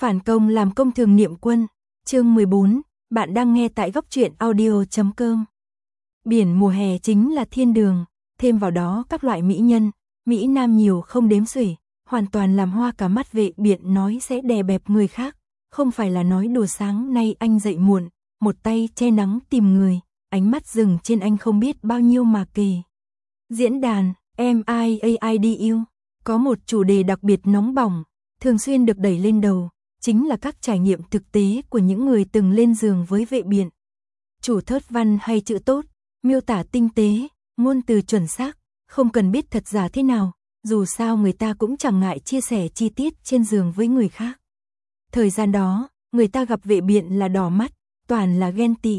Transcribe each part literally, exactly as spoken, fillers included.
Phản công làm công thường niệm quân, chương mười bốn, bạn đang nghe tại góc truyện audio chấm com. Biển mùa hè chính là thiên đường, thêm vào đó các loại mỹ nhân, mỹ nam nhiều không đếm xuể, hoàn toàn làm hoa cả mắt. Vệ Biện nói sẽ đè bẹp người khác, không phải là nói đùa. Sáng nay anh dậy muộn, một tay che nắng tìm người, ánh mắt dừng trên anh không biết bao nhiêu mà kề. Diễn đàn em i a i đê u có một chủ đề đặc biệt nóng bỏng, thường xuyên được đẩy lên đầu, chính là các trải nghiệm thực tế của những người từng lên giường với Vệ Biện. Chủ thớt văn hay chữ tốt, miêu tả tinh tế, ngôn từ chuẩn xác, không cần biết thật giả thế nào, dù sao người ta cũng chẳng ngại chia sẻ chi tiết trên giường với người khác. Thời gian đó, người ta gặp Vệ Biện là đỏ mắt, toàn là ghen tị.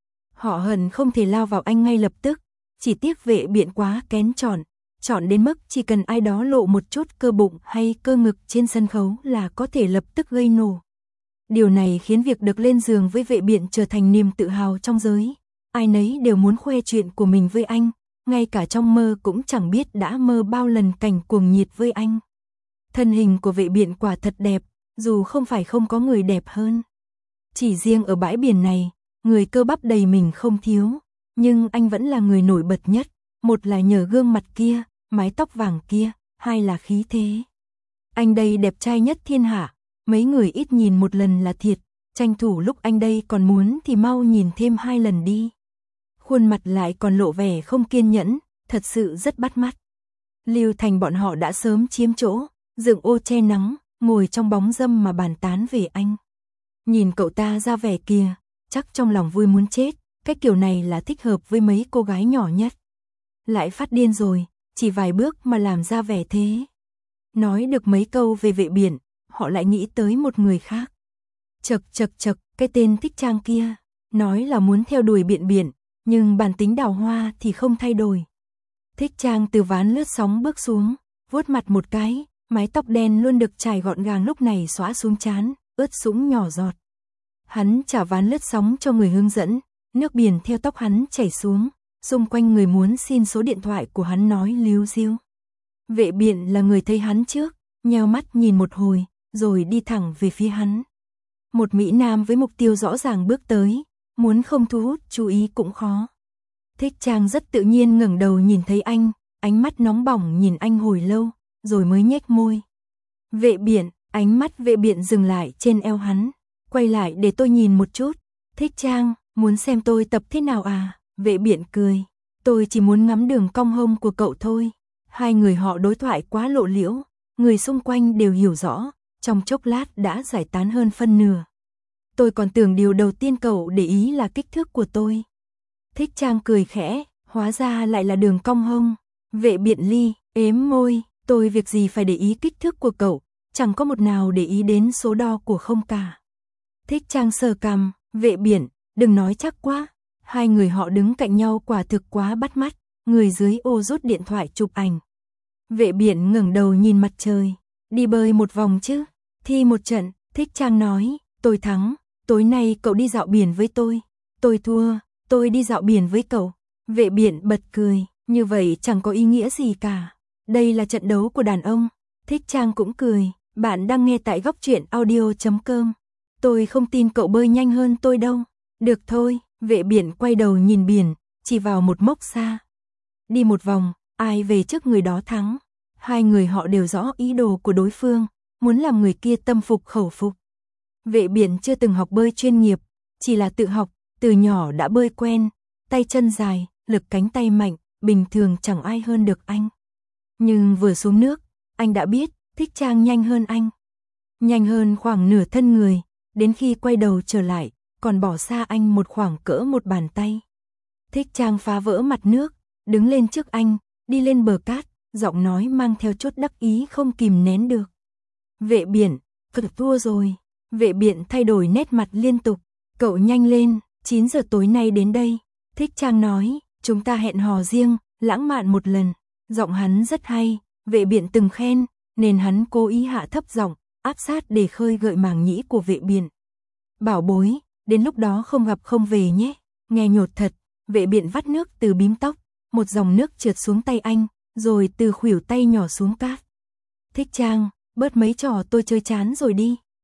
Họ hận không thể lao vào anh ngay lập tức, chỉ tiếc Vệ Biện quá kén chọn, chọn đến mức chỉ cần ai đó lộ một chút cơ bụng hay cơ ngực trên sân khấu là có thể lập tức gây nổ. Điều này khiến việc được lên giường với Vệ Biện trở thành niềm tự hào trong giới. Ai nấy đều muốn khoe chuyện của mình với anh, ngay cả trong mơ cũng chẳng biết đã mơ bao lần cảnh cuồng nhiệt với anh. Thân hình của Vệ Biện quả thật đẹp, dù không phải không có người đẹp hơn. Chỉ riêng ở bãi biển này, người cơ bắp đầy mình không thiếu, nhưng anh vẫn là người nổi bật nhất. Một là nhờ gương mặt kia, mái tóc vàng kia, hai là khí thế. Anh đây đẹp trai nhất thiên hạ, mấy người ít nhìn một lần là thiệt, tranh thủ lúc anh đây còn muốn thì mau nhìn thêm hai lần đi. Khuôn mặt lại còn lộ vẻ không kiên nhẫn, thật sự rất bắt mắt. Lưu Thành bọn họ đã sớm chiếm chỗ, dựng ô che nắng, ngồi trong bóng râm mà bàn tán về anh. Nhìn cậu ta ra vẻ kia, chắc trong lòng vui muốn chết, cái kiểu này là thích hợp với mấy cô gái nhỏ nhất. Lại phát điên rồi, chỉ vài bước mà làm ra vẻ thế. Nói được mấy câu về Vệ Biện, họ lại nghĩ tới một người khác. Chật chật chật, cái tên Thích Trang kia, nói là muốn theo đuổi Biện Biện, nhưng bản tính đào hoa thì không thay đổi. Thích Trang từ ván lướt sóng bước xuống, vuốt mặt một cái, mái tóc đen luôn được chải gọn gàng lúc này xõa xuống trán, ướt sũng nhỏ giọt. Hắn trả ván lướt sóng cho người hướng dẫn, nước biển theo tóc hắn chảy xuống. Xung quanh người muốn xin số điện thoại của hắn nói líu ríu. Vệ Biện là người thấy hắn trước, nheo mắt nhìn một hồi, rồi đi thẳng về phía hắn. Một mỹ nam với mục tiêu rõ ràng bước tới, muốn không thu hút chú ý cũng khó. Thích Trang rất tự nhiên ngẩng đầu nhìn thấy anh, ánh mắt nóng bỏng nhìn anh hồi lâu, rồi mới nhếch môi. Vệ Biện, ánh mắt Vệ Biện dừng lại trên eo hắn, quay lại để tôi nhìn một chút. Thích Trang, muốn xem tôi tập thế nào à? Vệ Biện cười, tôi chỉ muốn ngắm đường cong hông của cậu thôi. Hai người họ đối thoại quá lộ liễu, người xung quanh đều hiểu rõ, trong chốc lát đã giải tán hơn phân nửa. Tôi còn tưởng điều đầu tiên cậu để ý là kích thước của tôi. Thích Trang cười khẽ, hóa ra lại là đường cong hông. Vệ Biện ly, ếm môi, tôi việc gì phải để ý kích thước của cậu, chẳng có một nào để ý đến số đo của không cả. Thích Trang sờ cằm, Vệ Biện, đừng nói chắc quá. Hai người họ đứng cạnh nhau quả thực quá bắt mắt, người dưới ô rút điện thoại chụp ảnh. Vệ Biện ngẩng đầu nhìn mặt trời, đi bơi một vòng chứ, thi một trận. Thích Trang nói, tôi thắng, tối nay cậu đi dạo biển với tôi. Tôi thua, tôi đi dạo biển với cậu. Vệ Biện bật cười, như vậy chẳng có ý nghĩa gì cả. Đây là trận đấu của đàn ông. Thích Trang cũng cười, bạn đang nghe tại góc truyện audio chấm com. Tôi không tin cậu bơi nhanh hơn tôi đâu. Được thôi. Vệ Biện quay đầu nhìn biển, chỉ vào một mốc xa. Đi một vòng, ai về trước người đó thắng. Hai người họ đều rõ ý đồ của đối phương, muốn làm người kia tâm phục khẩu phục. Vệ Biện chưa từng học bơi chuyên nghiệp, chỉ là tự học, từ nhỏ đã bơi quen, tay chân dài, lực cánh tay mạnh, bình thường chẳng ai hơn được anh. Nhưng vừa xuống nước, anh đã biết, Thích Trang nhanh hơn anh. Nhanh hơn khoảng nửa thân người, đến khi quay đầu trở lại, còn bỏ xa anh một khoảng cỡ một bàn tay. Thích Trang phá vỡ mặt nước, đứng lên trước anh, đi lên bờ cát, giọng nói mang theo chút đắc ý không kìm nén được. Vệ Biện, cậu thua rồi. Vệ Biện thay đổi nét mặt liên tục, cậu nhanh lên, chín giờ tối nay đến đây. Thích Trang nói, chúng ta hẹn hò riêng, lãng mạn một lần. Giọng hắn rất hay, Vệ Biện từng khen, nên hắn cố ý hạ thấp giọng, áp sát để khơi gợi màng nhĩ của Vệ Biện. Bảo bối, đến lúc đó không gặp không về nhé. Nghe nhột thật. Vệ Biện vắt nước từ bím tóc, một dòng nước trượt xuống tay anh, rồi từ khuỷu tay nhỏ xuống cát. Thích Trang, bớt mấy trò tôi chơi chán rồi đi.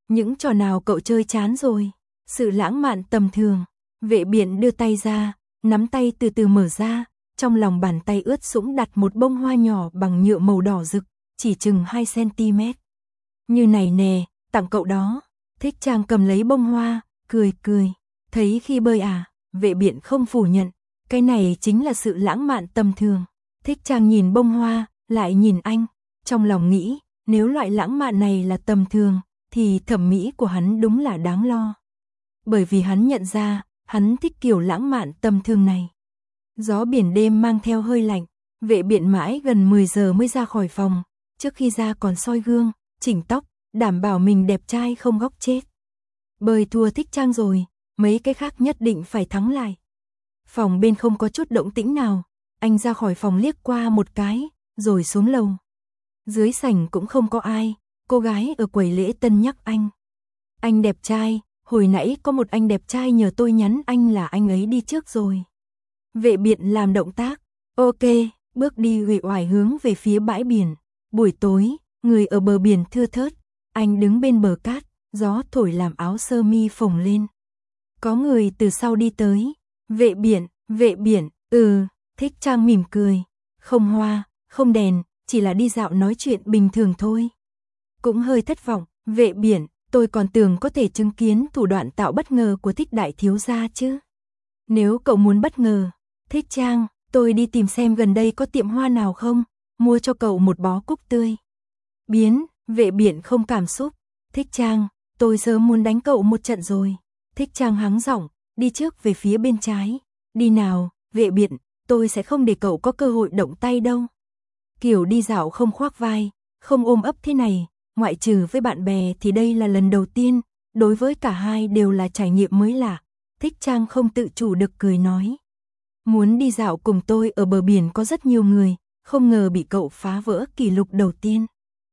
Những trò nào cậu chơi chán rồi? Sự lãng mạn tầm thường. Vệ biện đưa tay ra, nắm tay từ từ mở ra, trong lòng bàn tay ướt sũng đặt một bông hoa nhỏ bằng nhựa màu đỏ rực, chỉ chừng hai xăng-ti-mét. Như này nè, tặng cậu đó. Thích Trang cầm lấy bông hoa, cười cười. Thấy khi bơi à? Vệ biện không phủ nhận, cái này chính là sự lãng mạn tầm thường. Thích Trang nhìn bông hoa, lại nhìn anh, trong lòng nghĩ, nếu loại lãng mạn này là tầm thường, thì thẩm mỹ của hắn đúng là đáng lo. Bởi vì hắn nhận ra, hắn thích kiểu lãng mạn tầm thường này. Gió biển đêm mang theo hơi lạnh, vệ biện mãi gần mười giờ mới ra khỏi phòng, trước khi ra còn soi gương, chỉnh tóc, đảm bảo mình đẹp trai không góc chết. Bơi thua Thích Trang rồi, mấy cái khác nhất định phải thắng lại. Phòng bên không có chút động tĩnh nào, anh ra khỏi phòng liếc qua một cái, rồi xuống lầu. Dưới sảnh cũng không có ai, cô gái ở quầy lễ tân nhắc anh. Anh đẹp trai, hồi nãy có một anh đẹp trai nhờ tôi nhắn anh là anh ấy đi trước rồi. Vệ biện làm động tác, ok, bước đi uể oải hướng về phía bãi biển. Buổi tối, người ở bờ biển thưa thớt, anh đứng bên bờ cát, gió thổi làm áo sơ mi phồng lên. Có người từ sau đi tới, vệ biển, vệ biển, ừ, Thích Trang mỉm cười, không hoa, không đèn, chỉ là đi dạo nói chuyện bình thường thôi. Cũng hơi thất vọng, vệ biển, tôi còn tưởng có thể chứng kiến thủ đoạn tạo bất ngờ của Thích đại thiếu gia chứ. Nếu cậu muốn bất ngờ, Thích Trang, tôi đi tìm xem gần đây có tiệm hoa nào không, mua cho cậu một bó cúc tươi. Biến, vệ biển không cảm xúc, Thích Trang, tôi sớm muốn đánh cậu một trận rồi. Thích Trang hắng giọng, đi trước về phía bên trái. Đi nào, vệ biển, tôi sẽ không để cậu có cơ hội động tay đâu. Kiểu đi dạo không khoác vai, không ôm ấp thế này, ngoại trừ với bạn bè thì đây là lần đầu tiên, đối với cả hai đều là trải nghiệm mới lạ. Thích Trang không tự chủ được cười nói. Muốn đi dạo cùng tôi ở bờ biển có rất nhiều người, không ngờ bị cậu phá vỡ kỷ lục đầu tiên.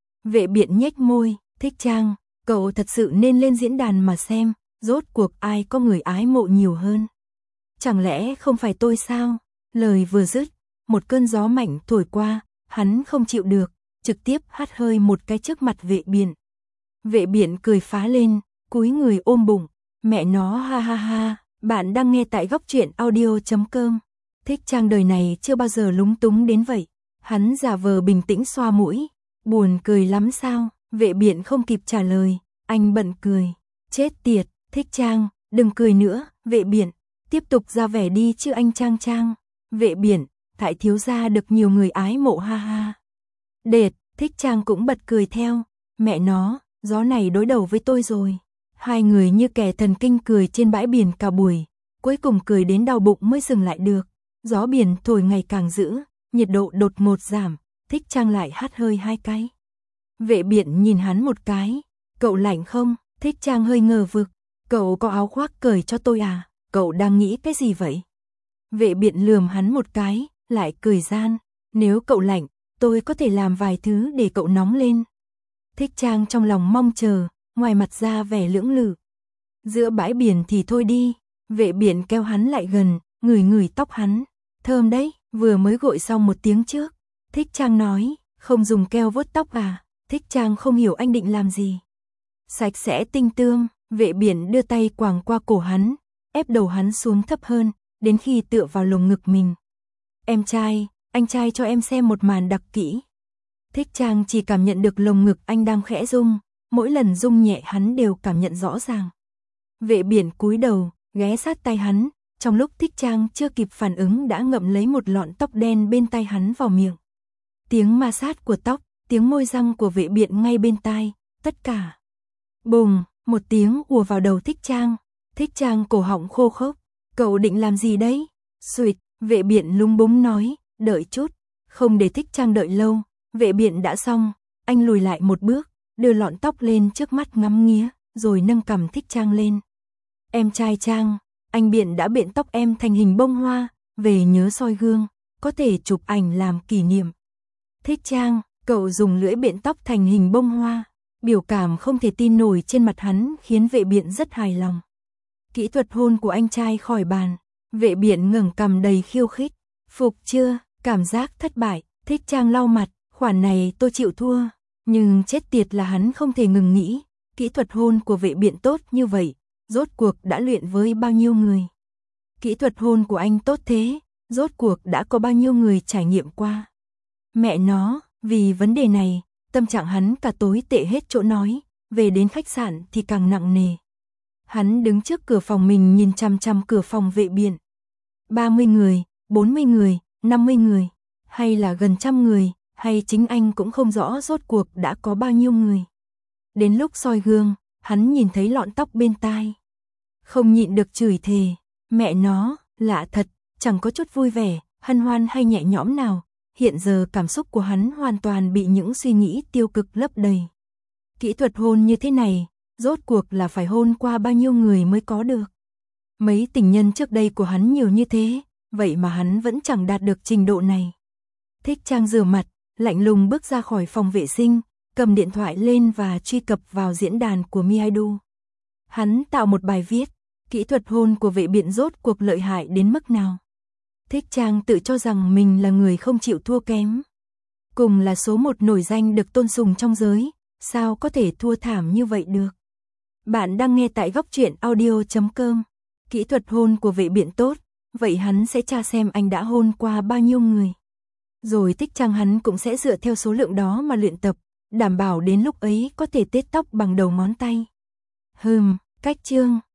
Vệ biển nhếch môi, Thích Trang, cậu thật sự nên lên diễn đàn mà xem, rốt cuộc ai có người ái mộ nhiều hơn. Chẳng lẽ không phải tôi sao? Lời vừa dứt, một cơn gió mạnh thổi qua, hắn không chịu được, trực tiếp hắt hơi một cái trước mặt vệ biển. Vệ biển cười phá lên, cúi người ôm bụng, mẹ nó ha ha ha, bạn đang nghe tại góc truyện audio chấm com. Thích Trang đời này chưa bao giờ lúng túng đến vậy, hắn giả vờ bình tĩnh xoa mũi, buồn cười lắm sao? Vệ biển không kịp trả lời, anh bận cười, chết tiệt, Thích Trang, đừng cười nữa, vệ biển, tiếp tục ra vẻ đi chứ anh Trang Trang. Vệ biển, tại thiếu gia được nhiều người ái mộ ha ha. Đệt, Thích Trang cũng bật cười theo, mẹ nó, gió này đối đầu với tôi rồi. Hai người như kẻ thần kinh cười trên bãi biển cả buổi, cuối cùng cười đến đau bụng mới dừng lại được. Gió biển thổi ngày càng dữ, nhiệt độ đột ngột giảm, Thích Trang lại hắt hơi hai cái. Vệ biển nhìn hắn một cái, cậu lạnh không? Thích Trang hơi ngờ vực, cậu có áo khoác cởi cho tôi à? Cậu đang nghĩ cái gì vậy? Vệ biển lườm hắn một cái, lại cười gian, nếu cậu lạnh, tôi có thể làm vài thứ để cậu nóng lên. Thích Trang trong lòng mong chờ, ngoài mặt ra vẻ lưỡng lự. Giữa bãi biển thì thôi đi, vệ biển kéo hắn lại gần, ngửi ngửi tóc hắn, thơm đấy, vừa mới gội xong một tiếng trước. Thích Trang nói, không dùng keo vuốt tóc à? Thích Trang không hiểu anh định làm gì. Sạch sẽ tinh tươm, vệ biển đưa tay quàng qua cổ hắn, ép đầu hắn xuống thấp hơn, đến khi tựa vào lồng ngực mình. Em trai, anh trai cho em xem một màn đặc kỹ. Thích Trang chỉ cảm nhận được lồng ngực anh đang khẽ rung, mỗi lần rung nhẹ hắn đều cảm nhận rõ ràng. Vệ biển cúi đầu, ghé sát tay hắn, trong lúc Thích Trang chưa kịp phản ứng đã ngậm lấy một lọn tóc đen bên tay hắn vào miệng. Tiếng ma sát của tóc, tiếng môi răng của vệ biển ngay bên tai, tất cả. Bùng, một tiếng ùa vào đầu Thích Trang. Thích Trang cổ họng khô khốc, cậu định làm gì đấy? Xuyệt, vệ biển lúng búng nói, đợi chút, không để Thích Trang đợi lâu, vệ biển đã xong, anh lùi lại một bước, đưa lọn tóc lên trước mắt ngắm nghía, rồi nâng cằm Thích Trang lên. Em trai Trang, anh Biện đã biện tóc em thành hình bông hoa, về nhớ soi gương, có thể chụp ảnh làm kỷ niệm. Thích Trang, cậu dùng lưỡi biện tóc thành hình bông hoa, biểu cảm không thể tin nổi trên mặt hắn khiến vệ biển rất hài lòng. Kỹ thuật hôn của anh trai khỏi bàn, vệ biển ngẩng cằm đầy khiêu khích, phục chưa, cảm giác thất bại, Thích Trang lau mặt, khoản này tôi chịu thua, nhưng chết tiệt là hắn không thể ngừng nghĩ, Kỹ thuật hôn của Vệ Biện tốt như vậy, rốt cuộc đã luyện với bao nhiêu người? Kỹ thuật hôn của anh tốt thế, rốt cuộc đã có bao nhiêu người trải nghiệm qua? Mẹ nó, vì vấn đề này, tâm trạng hắn cả tối tệ hết chỗ nói, về đến khách sạn thì càng nặng nề. Hắn đứng trước cửa phòng mình nhìn chằm chằm cửa phòng Vệ Biện. ba mươi người, bốn mươi người, năm mươi người, hay là gần trăm người, hay chính anh cũng không rõ rốt cuộc đã có bao nhiêu người. Đến lúc soi gương, hắn nhìn thấy lọn tóc bên tai. Không nhịn được chửi thề, mẹ nó, lạ thật, chẳng có chút vui vẻ, hân hoan hay nhẹ nhõm nào. Hiện giờ cảm xúc của hắn hoàn toàn bị những suy nghĩ tiêu cực lấp đầy. Kỹ thuật hôn như thế này, rốt cuộc là phải hôn qua bao nhiêu người mới có được. Mấy tình nhân trước đây của hắn nhiều như thế, vậy mà hắn vẫn chẳng đạt được trình độ này. Thích Trang rửa mặt, lạnh lùng bước ra khỏi phòng vệ sinh, cầm điện thoại lên và truy cập vào diễn đàn của Miaidu. Hắn tạo một bài viết, kỹ thuật hôn của Vệ Biện rốt cuộc lợi hại đến mức nào. Thích Trang tự cho rằng mình là người không chịu thua kém. Cùng là số một nổi danh được tôn sùng trong giới, sao có thể thua thảm như vậy được. Bạn đang nghe tại góc truyện audio chấm com. Kỹ thuật hôn của Vệ Biện tốt, vậy hắn sẽ tra xem anh đã hôn qua bao nhiêu người. Rồi Thích Trang hắn cũng sẽ dựa theo số lượng đó mà luyện tập, đảm bảo đến lúc ấy có thể tết tóc bằng đầu ngón tay. Hừm, cách chương.